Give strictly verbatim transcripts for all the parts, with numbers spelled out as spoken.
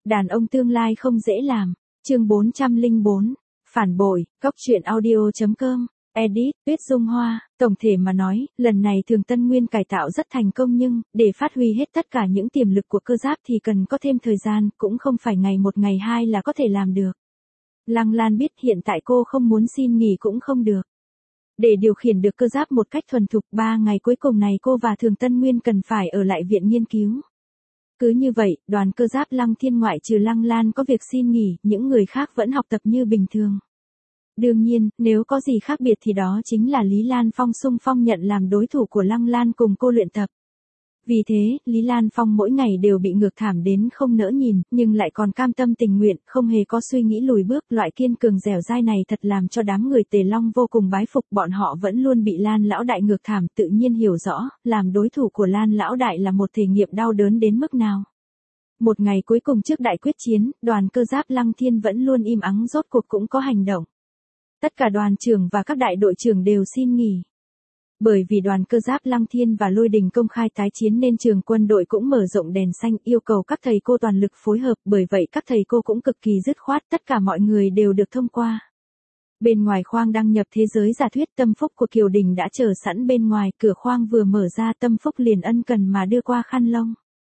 Đàn ông tương lai không dễ làm. Chương bốn trăm lẻ bốn. Phản bội. Góc truyện audio chấm com. Edit. Tuyết Dung Hoa. Tổng thể mà nói, lần này Thường Tân Nguyên cải tạo rất thành công nhưng, để phát huy hết tất cả những tiềm lực của cơ giáp thì cần có thêm thời gian, cũng không phải ngày một ngày hai là có thể làm được. Lăng Lan biết hiện tại cô không muốn xin nghỉ cũng không được. Để điều khiển được cơ giáp một cách thuần thục, ba ngày cuối cùng này cô và Thường Tân Nguyên cần phải ở lại viện nghiên cứu. Cứ như vậy, đoàn cơ giáp Lăng Thiên ngoại trừ Lăng Lan có việc xin nghỉ, những người khác vẫn học tập như bình thường. Đương nhiên, nếu có gì khác biệt thì đó chính là Lý Lan Phong xung phong nhận làm đối thủ của Lăng Lan cùng cô luyện tập. Vì thế, Lý Lan Phong mỗi ngày đều bị ngược thảm đến không nỡ nhìn, nhưng lại còn cam tâm tình nguyện, không hề có suy nghĩ lùi bước. Loại kiên cường dẻo dai này thật làm cho đám người Tề Long vô cùng bái phục. Bọn họ vẫn luôn bị Lan Lão Đại ngược thảm, tự nhiên hiểu rõ, làm đối thủ của Lan Lão Đại là một thể nghiệm đau đớn đến mức nào. Một ngày cuối cùng trước đại quyết chiến, đoàn cơ giáp Lăng Thiên vẫn luôn im ắng rốt cuộc cũng có hành động. Tất cả đoàn trưởng và các đại đội trưởng đều xin nghỉ. Bởi vì đoàn cơ giáp Lăng Thiên và Lôi Đình công khai tái chiến nên trường quân đội cũng mở rộng đèn xanh, yêu cầu các thầy cô toàn lực phối hợp, bởi vậy các thầy cô cũng cực kỳ dứt khoát, tất cả mọi người đều được thông qua. Bên ngoài khoang đăng nhập thế giới giả thuyết, Tâm Phúc của Kiều Đình đã chờ sẵn bên ngoài, cửa khoang vừa mở ra Tâm Phúc liền ân cần mà đưa qua khăn lông.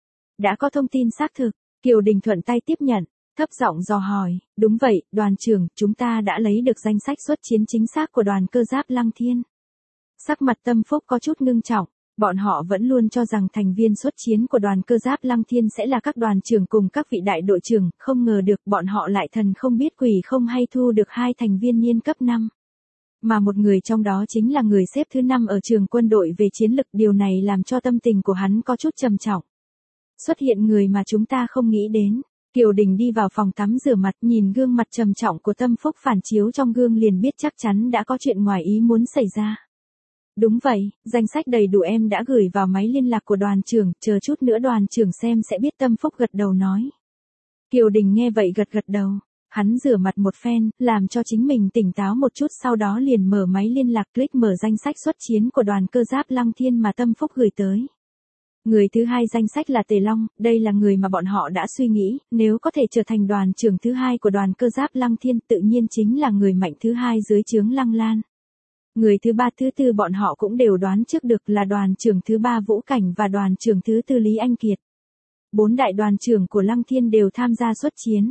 Đã có thông tin xác thực, Kiều Đình thuận tay tiếp nhận, thấp giọng dò hỏi, đúng vậy, đoàn trưởng, chúng ta đã lấy được danh sách xuất chiến chính xác của đoàn cơ giáp Lăng Thiên. Sắc mặt Tâm Phúc có chút ngưng trọng, bọn họ vẫn luôn cho rằng thành viên xuất chiến của đoàn cơ giáp Lăng Thiên sẽ là các đoàn trưởng cùng các vị đại đội trưởng, không ngờ được bọn họ lại thần không biết quỷ không hay thu được hai thành viên niên cấp năm. Mà một người trong đó chính là người xếp thứ năm ở trường quân đội về chiến lực, điều này làm cho tâm tình của hắn có chút trầm trọng. Xuất hiện người mà chúng ta không nghĩ đến. Kiều Đình đi vào phòng tắm rửa mặt, nhìn gương mặt trầm trọng của Tâm Phúc phản chiếu trong gương liền biết chắc chắn đã có chuyện ngoài ý muốn xảy ra. Đúng vậy, danh sách đầy đủ em đã gửi vào máy liên lạc của đoàn trưởng, chờ chút nữa đoàn trưởng xem sẽ biết. Tâm Phúc gật đầu nói. Kiều Đình nghe vậy gật gật đầu, hắn rửa mặt một phen, làm cho chính mình tỉnh táo một chút, sau đó liền mở máy liên lạc, click mở danh sách xuất chiến của đoàn cơ giáp Lăng Thiên mà Tâm Phúc gửi tới. Người thứ hai danh sách là Tề Long, đây là người mà bọn họ đã suy nghĩ, nếu có thể trở thành đoàn trưởng thứ hai của đoàn cơ giáp Lăng Thiên tự nhiên chính là người mạnh thứ hai dưới trướng Lăng Lan. Người thứ ba thứ tư bọn họ cũng đều đoán trước được là đoàn trưởng thứ ba Vũ Cảnh và đoàn trưởng thứ tư Lý Anh Kiệt. Bốn đại đoàn trưởng của Lăng Thiên đều tham gia xuất chiến.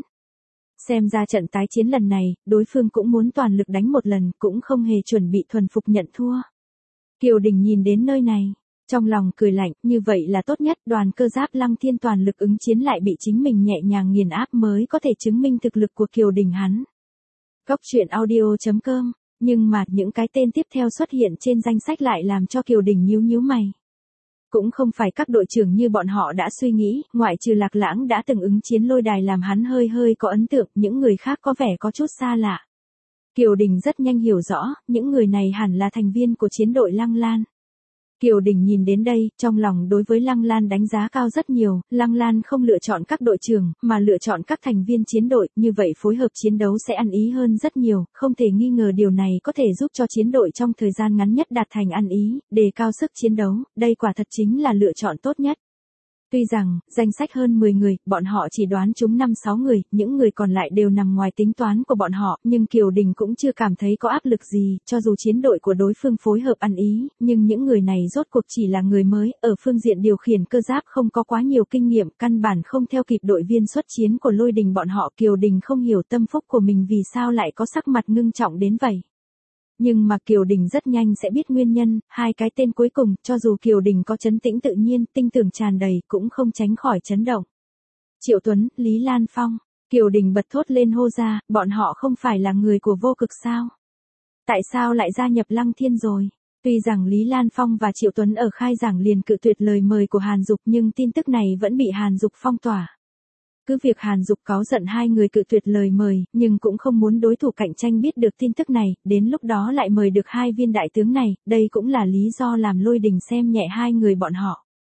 Xem ra trận tái chiến lần này, đối phương cũng muốn toàn lực đánh một lần, cũng không hề chuẩn bị thuần phục nhận thua. Kiều Đình nhìn đến nơi này, trong lòng cười lạnh, như vậy là tốt nhất, đoàn cơ giáp Lăng Thiên toàn lực ứng chiến lại bị chính mình nhẹ nhàng nghiền áp mới có thể chứng minh thực lực của Kiều Đình hắn. Góc truyện audio chấm com. Nhưng mà những cái tên tiếp theo xuất hiện trên danh sách lại làm cho Kiều Đình nhíu nhíu mày. Cũng không phải các đội trưởng như bọn họ đã suy nghĩ, ngoại trừ Lạc Lãng đã từng ứng chiến lôi đài làm hắn hơi hơi có ấn tượng, những người khác có vẻ có chút xa lạ. Kiều Đình rất nhanh hiểu rõ, những người này hẳn là thành viên của chiến đội Lăng Lan. Kiều Đình nhìn đến đây, trong lòng đối với Lăng Lan đánh giá cao rất nhiều, Lăng Lan không lựa chọn các đội trưởng, mà lựa chọn các thành viên chiến đội, như vậy phối hợp chiến đấu sẽ ăn ý hơn rất nhiều, không thể nghi ngờ điều này có thể giúp cho chiến đội trong thời gian ngắn nhất đạt thành ăn ý, đề cao sức chiến đấu, đây quả thật chính là lựa chọn tốt nhất. Tuy rằng, danh sách hơn mười người, bọn họ chỉ đoán trúng năm sáu người, những người còn lại đều nằm ngoài tính toán của bọn họ, nhưng Kiều Đình cũng chưa cảm thấy có áp lực gì, cho dù chiến đội của đối phương phối hợp ăn ý, nhưng những người này rốt cuộc chỉ là người mới, ở phương diện điều khiển cơ giáp không có quá nhiều kinh nghiệm, căn bản không theo kịp đội viên xuất chiến của Lôi Đình bọn họ. Kiều Đình không hiểu Tâm Phúc của mình vì sao lại có sắc mặt ngưng trọng đến vậy. Nhưng mà Kiều Đình rất nhanh sẽ biết nguyên nhân, hai cái tên cuối cùng, cho dù Kiều Đình có trấn tĩnh tự nhiên, tinh tưởng tràn đầy, cũng không tránh khỏi chấn động. Triệu Tuấn, Lý Lan Phong, Kiều Đình bật thốt lên hô ra, bọn họ không phải là người của vô cực sao? Tại sao lại gia nhập Lăng Thiên rồi? Tuy rằng Lý Lan Phong và Triệu Tuấn ở khai giảng liền cự tuyệt lời mời của Hàn Dục nhưng tin tức này vẫn bị Hàn Dục phong tỏa. Cứ việc Hàn Dục cáu giận hai người cự tuyệt lời mời, nhưng cũng không muốn đối thủ cạnh tranh biết được tin tức này, đến lúc đó lại mời được hai viên đại tướng này, đây cũng là lý do làm Lôi Đình xem nhẹ hai người bọn họ.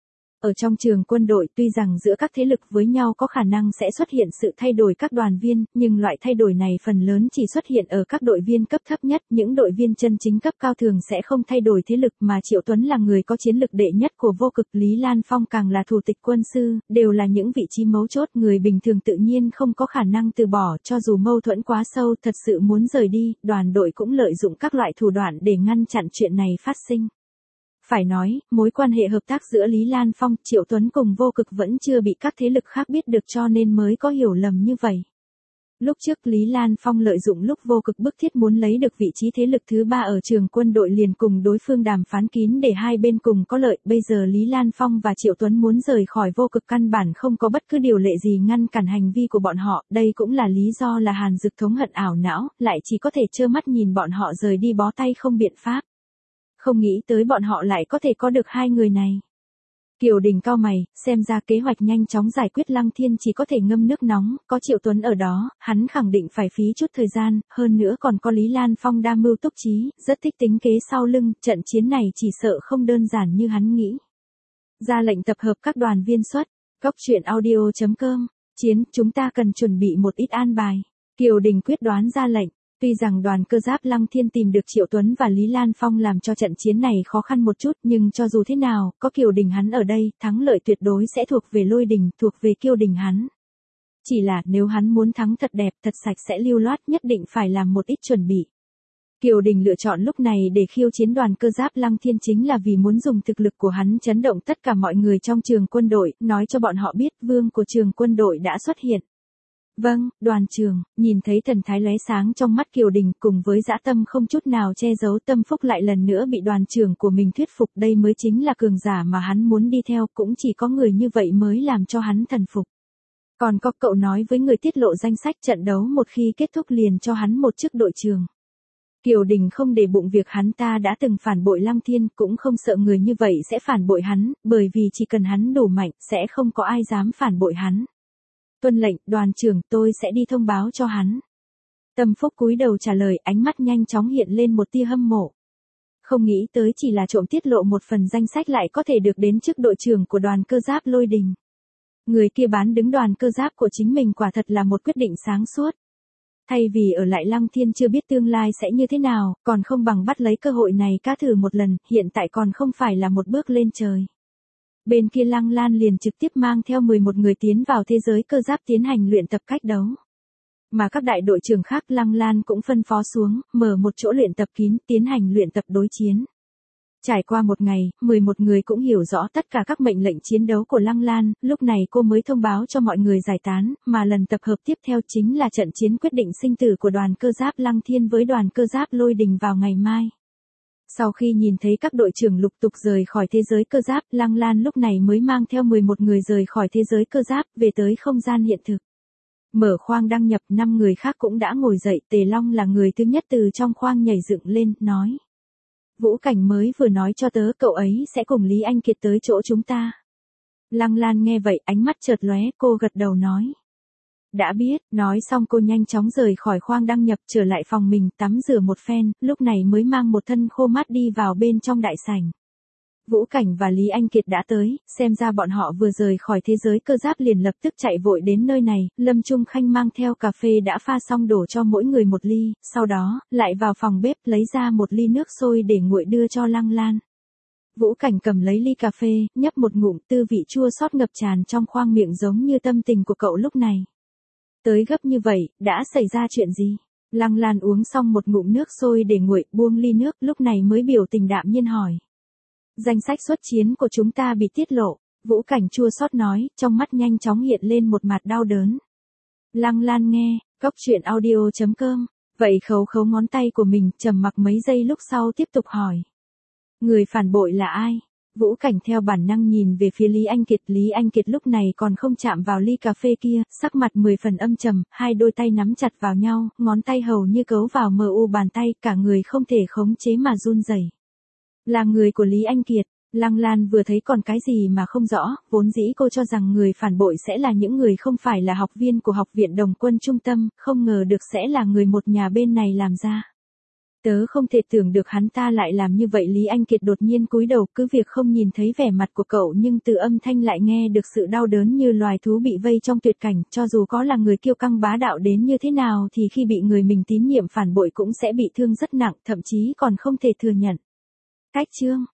Ở trong trường quân đội tuy rằng giữa các thế lực với nhau có khả năng sẽ xuất hiện sự thay đổi các đoàn viên, nhưng loại thay đổi này phần lớn chỉ xuất hiện ở các đội viên cấp thấp nhất, những đội viên chân chính cấp cao thường sẽ không thay đổi thế lực mà Triệu Tuấn là người có chiến lực đệ nhất của vô cực, Lý Lan Phong càng là thủ tịch quân sư, đều là những vị trí mấu chốt, người bình thường tự nhiên không có khả năng từ bỏ, cho dù mâu thuẫn quá sâu thật sự muốn rời đi, đoàn đội cũng lợi dụng các loại thủ đoạn để ngăn chặn chuyện này phát sinh. Phải nói, mối quan hệ hợp tác giữa Lý Lan Phong, Triệu Tuấn cùng vô cực vẫn chưa bị các thế lực khác biết được cho nên mới có hiểu lầm như vậy. Lúc trước Lý Lan Phong lợi dụng lúc vô cực bức thiết muốn lấy được vị trí thế lực thứ ba ở trường quân đội liền cùng đối phương đàm phán kín để hai bên cùng có lợi, bây giờ Lý Lan Phong và Triệu Tuấn muốn rời khỏi vô cực căn bản không có bất cứ điều lệ gì ngăn cản hành vi của bọn họ, đây cũng là lý do là Hàn Dực thống hận ảo não, lại chỉ có thể trơ mắt nhìn bọn họ rời đi bó tay không biện pháp. Không nghĩ tới bọn họ lại có thể có được hai người này. Kiều Đình cau mày, xem ra kế hoạch nhanh chóng giải quyết Lăng Thiên chỉ có thể ngâm nước nóng, có Triệu Tuấn ở đó, hắn khẳng định phải phí chút thời gian, hơn nữa còn có Lý Lan Phong đa mưu túc trí, rất thích tính kế sau lưng, trận chiến này chỉ sợ không đơn giản như hắn nghĩ. Ra lệnh tập hợp các đoàn viên xuất, góc truyện audio chấm com, chiến, chúng ta cần chuẩn bị một ít an bài. Kiều Đình quyết đoán ra lệnh. Tuy rằng đoàn cơ giáp Lăng Thiên tìm được Triệu Tuấn và Lý Lan Phong làm cho trận chiến này khó khăn một chút, nhưng cho dù thế nào, có Kiều Đình hắn ở đây, thắng lợi tuyệt đối sẽ thuộc về Lôi Đình, thuộc về Kiều Đình hắn. Chỉ là nếu hắn muốn thắng thật đẹp, thật sạch sẽ lưu loát nhất định phải làm một ít chuẩn bị. Kiều Đình lựa chọn lúc này để khiêu chiến đoàn cơ giáp Lăng Thiên chính là vì muốn dùng thực lực của hắn chấn động tất cả mọi người trong trường quân đội, nói cho bọn họ biết vương của trường quân đội đã xuất hiện. Vâng, đoàn trưởng, nhìn thấy thần thái lóe sáng trong mắt Kiều Đình cùng với dã tâm không chút nào che giấu, Tâm Phúc lại lần nữa bị đoàn trưởng của mình thuyết phục, đây mới chính là cường giả mà hắn muốn đi theo, cũng chỉ có người như vậy mới làm cho hắn thần phục. Còn có cậu nói với người tiết lộ danh sách trận đấu một khi kết thúc liền cho hắn một chức đội trưởng. Kiều Đình không để bụng việc hắn ta đã từng phản bội Lăng Thiên, cũng không sợ người như vậy sẽ phản bội hắn, bởi vì chỉ cần hắn đủ mạnh sẽ không có ai dám phản bội hắn. Tuân lệnh, đoàn trưởng, tôi sẽ đi thông báo cho hắn. Tâm Phúc cúi đầu trả lời, ánh mắt nhanh chóng hiện lên một tia hâm mộ. Không nghĩ tới chỉ là trộm tiết lộ một phần danh sách lại có thể được đến chức đội trưởng của đoàn cơ giáp Lôi Đình. Người kia bán đứng đoàn cơ giáp của chính mình quả thật là một quyết định sáng suốt. Thay vì ở lại Lăng Thiên chưa biết tương lai sẽ như thế nào, còn không bằng bắt lấy cơ hội này cá thử một lần, hiện tại còn không phải là một bước lên trời. Bên kia Lăng Lan liền trực tiếp mang theo mười một người tiến vào thế giới cơ giáp tiến hành luyện tập cách đấu. Mà các đại đội trưởng khác Lăng Lan cũng phân phó xuống, mở một chỗ luyện tập kín, tiến hành luyện tập đối chiến. Trải qua một ngày, mười một người cũng hiểu rõ tất cả các mệnh lệnh chiến đấu của Lăng Lan, lúc này cô mới thông báo cho mọi người giải tán, mà lần tập hợp tiếp theo chính là trận chiến quyết định sinh tử của đoàn cơ giáp Lăng Thiên với đoàn cơ giáp Lôi Đình vào ngày mai. Sau khi nhìn thấy các đội trưởng lục tục rời khỏi thế giới cơ giáp, Lăng Lan lúc này mới mang theo mười một người rời khỏi thế giới cơ giáp, về tới không gian hiện thực. Mở khoang đăng nhập, năm người khác cũng đã ngồi dậy, Tề Long là người thứ nhất từ trong khoang nhảy dựng lên, nói. Vũ Cảnh mới vừa nói cho tớ cậu ấy sẽ cùng Lý Anh Kiệt tới chỗ chúng ta. Lăng Lan nghe vậy, ánh mắt chợt lóe, cô gật đầu nói. Đã biết, nói xong cô nhanh chóng rời khỏi khoang đăng nhập trở lại phòng mình tắm rửa một phen, lúc này mới mang một thân khô mát đi vào bên trong đại sảnh. Vũ Cảnh và Lý Anh Kiệt đã tới, xem ra bọn họ vừa rời khỏi thế giới cơ giáp liền lập tức chạy vội đến nơi này, Lâm Trung Khanh mang theo cà phê đã pha xong đổ cho mỗi người một ly, sau đó, lại vào phòng bếp lấy ra một ly nước sôi để nguội đưa cho Lăng Lan. Vũ Cảnh cầm lấy ly cà phê, nhấp một ngụm, tư vị chua xót ngập tràn trong khoang miệng giống như tâm tình của cậu lúc này. Tới gấp như vậy, đã xảy ra chuyện gì? Lăng Lan uống xong một ngụm nước sôi để nguội, buông ly nước, lúc này mới biểu tình đạm nhiên hỏi. Danh sách xuất chiến của chúng ta bị tiết lộ, Vũ Cảnh chua xót nói, trong mắt nhanh chóng hiện lên một mặt đau đớn. Lăng Lan nghe, góc truyện audio chấm com, vậy khấu khấu ngón tay của mình, trầm mặc mấy giây lúc sau tiếp tục hỏi. Người phản bội là ai? Vũ Cảnh theo bản năng nhìn về phía Lý Anh Kiệt, Lý Anh Kiệt lúc này còn không chạm vào ly cà phê kia, sắc mặt mười phần âm trầm, hai đôi tay nắm chặt vào nhau, ngón tay hầu như cấu vào mờ u bàn tay, cả người không thể khống chế mà run rẩy. Là người của Lý Anh Kiệt, Lăng Lan vừa thấy còn cái gì mà không rõ, vốn dĩ cô cho rằng người phản bội sẽ là những người không phải là học viên của học viện Đồng Quân Trung Tâm, không ngờ được sẽ là người một nhà bên này làm ra. Tớ không thể tưởng được hắn ta lại làm như vậy. Lý Anh Kiệt đột nhiên cúi đầu, cứ việc không nhìn thấy vẻ mặt của cậu nhưng từ âm thanh lại nghe được sự đau đớn như loài thú bị vây trong tuyệt cảnh. Cho dù có là người kiêu căng bá đạo đến như thế nào thì khi bị người mình tín nhiệm phản bội cũng sẽ bị thương rất nặng, thậm chí còn không thể thừa nhận. Cách chương